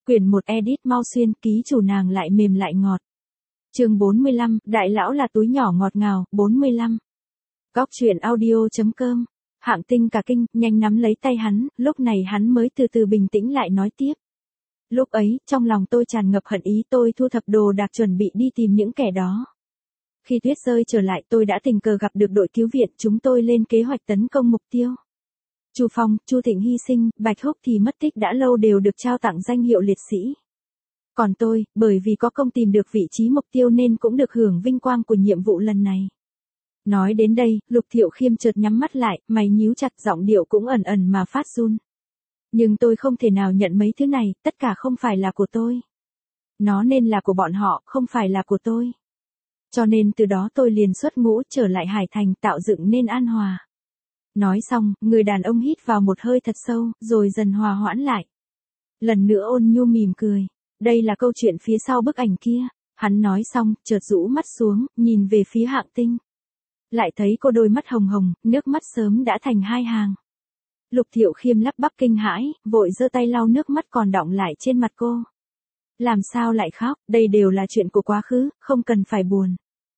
Quyển 1 edit mau xuyên, ký chủ nàng lại mềm lại ngọt. Chương 45, đại lão là túi nhỏ ngọt ngào, 45. Góc truyện audio.com. Hạng Tinh cả kinh, nhanh nắm lấy tay hắn, lúc này hắn mới từ từ bình tĩnh lại nói tiếp. Lúc ấy, trong lòng tôi tràn ngập hận ý, tôi thu thập đồ đạc chuẩn bị đi tìm những kẻ đó. Khi tuyết rơi trở lại, tôi đã tình cờ gặp được đội cứu viện, chúng tôi lên kế hoạch tấn công mục tiêu. Chu Phong, Chu Thịnh hy sinh, Bạch Húc thì mất tích đã lâu đều được trao tặng danh hiệu liệt sĩ. Còn tôi, bởi vì có công tìm được vị trí mục tiêu nên cũng được hưởng vinh quang của nhiệm vụ lần này. Nói đến đây, Lục Thiệu Khiêm chợt nhắm mắt lại, mày nhíu chặt, giọng điệu cũng ẩn ẩn mà phát run. Nhưng tôi không thể nào nhận mấy thứ này, tất cả không phải là của tôi. Nó nên là của bọn họ, không phải là của tôi. Cho nên từ đó tôi liền xuất ngũ trở lại Hải Thành tạo dựng nên an hòa. Nói xong, người đàn ông hít vào một hơi thật sâu, rồi dần hòa hoãn lại. Lần nữa ôn nhu mỉm cười. Đây là câu chuyện phía sau bức ảnh kia. Hắn nói xong, chợt rũ mắt xuống, nhìn về phía Hạng Tinh. Lại thấy cô đôi mắt hồng hồng, nước mắt sớm đã thành hai hàng. Lục Thiệu Khiêm lắp bắp kinh hãi, vội giơ tay lau nước mắt còn đọng lại trên mặt cô. Làm sao lại khóc, đây đều là chuyện của quá khứ, không cần phải buồn.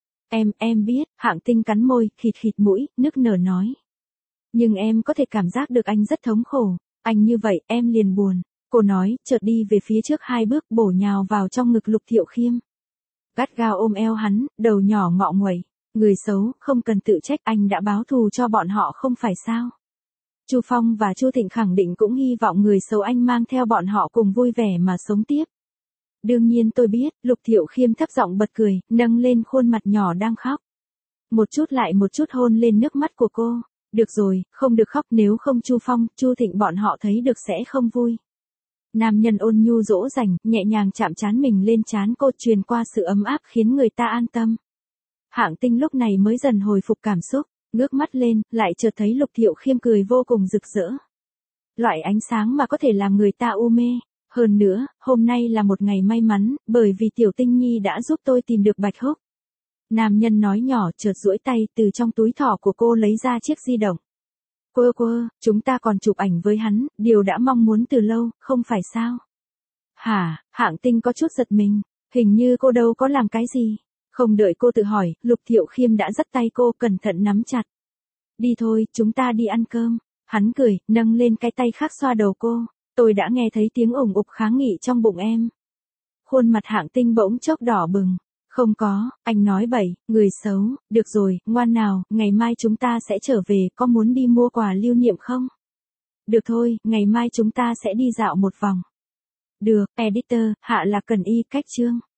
Em biết, Hạng Tinh cắn môi, khịt khịt mũi, nức nở nói. Nhưng em có thể cảm giác được anh rất thống khổ, anh như vậy, em liền buồn. Cô nói, chợt đi về phía trước 2 bước, bổ nhào vào trong ngực Lục Thiệu Khiêm. Gắt gao ôm eo hắn, đầu nhỏ ngọ nguậy. Người xấu, không cần tự trách, anh đã báo thù cho bọn họ không phải sao. Chu Phong và Chu Thịnh khẳng định cũng hy vọng người xấu anh mang theo bọn họ cùng vui vẻ mà sống tiếp. Đương nhiên tôi biết, Lục Thiệu Khiêm thấp giọng bật cười, nâng lên khuôn mặt nhỏ đang khóc. Một chút lại một chút hôn lên nước mắt của cô. Được rồi, không được khóc, nếu không Chu Phong, Chu Thịnh bọn họ thấy được sẽ không vui. Nam nhân ôn nhu dỗ dành, nhẹ nhàng chạm trán mình lên trán cô, truyền qua sự ấm áp khiến người ta an tâm. Hạng Tinh lúc này mới dần hồi phục cảm xúc, ngước mắt lên, lại chợt thấy Lục Thiệu Khiêm cười vô cùng rực rỡ. Loại ánh sáng mà có thể làm người ta u mê. Hơn nữa, hôm nay là một ngày may mắn, bởi vì Tiểu Tinh Nhi đã giúp tôi tìm được Bạch Húc. Nam nhân nói nhỏ, chợt duỗi tay từ trong túi thỏ của cô lấy ra chiếc di động. Quơ, chúng ta còn chụp ảnh với hắn, điều đã mong muốn từ lâu, không phải sao? Hả? Hạng Tinh có chút giật mình, hình như cô đâu có làm cái gì. Không đợi cô tự hỏi, Lục Thiệu Khiêm đã dắt tay cô cẩn thận nắm chặt. Đi thôi, chúng ta đi ăn cơm. Hắn cười, nâng lên cái tay khác xoa đầu cô. Tôi đã nghe thấy tiếng ủng ục kháng nghị trong bụng em. Khuôn mặt Hạng Tinh bỗng chốc đỏ bừng. Không có, anh nói bậy, người xấu, được rồi, ngoan nào, ngày mai chúng ta sẽ trở về, có muốn đi mua quà lưu niệm không? Được thôi, ngày mai chúng ta sẽ đi dạo một vòng. Được, editor, hạ là cần y cách chương.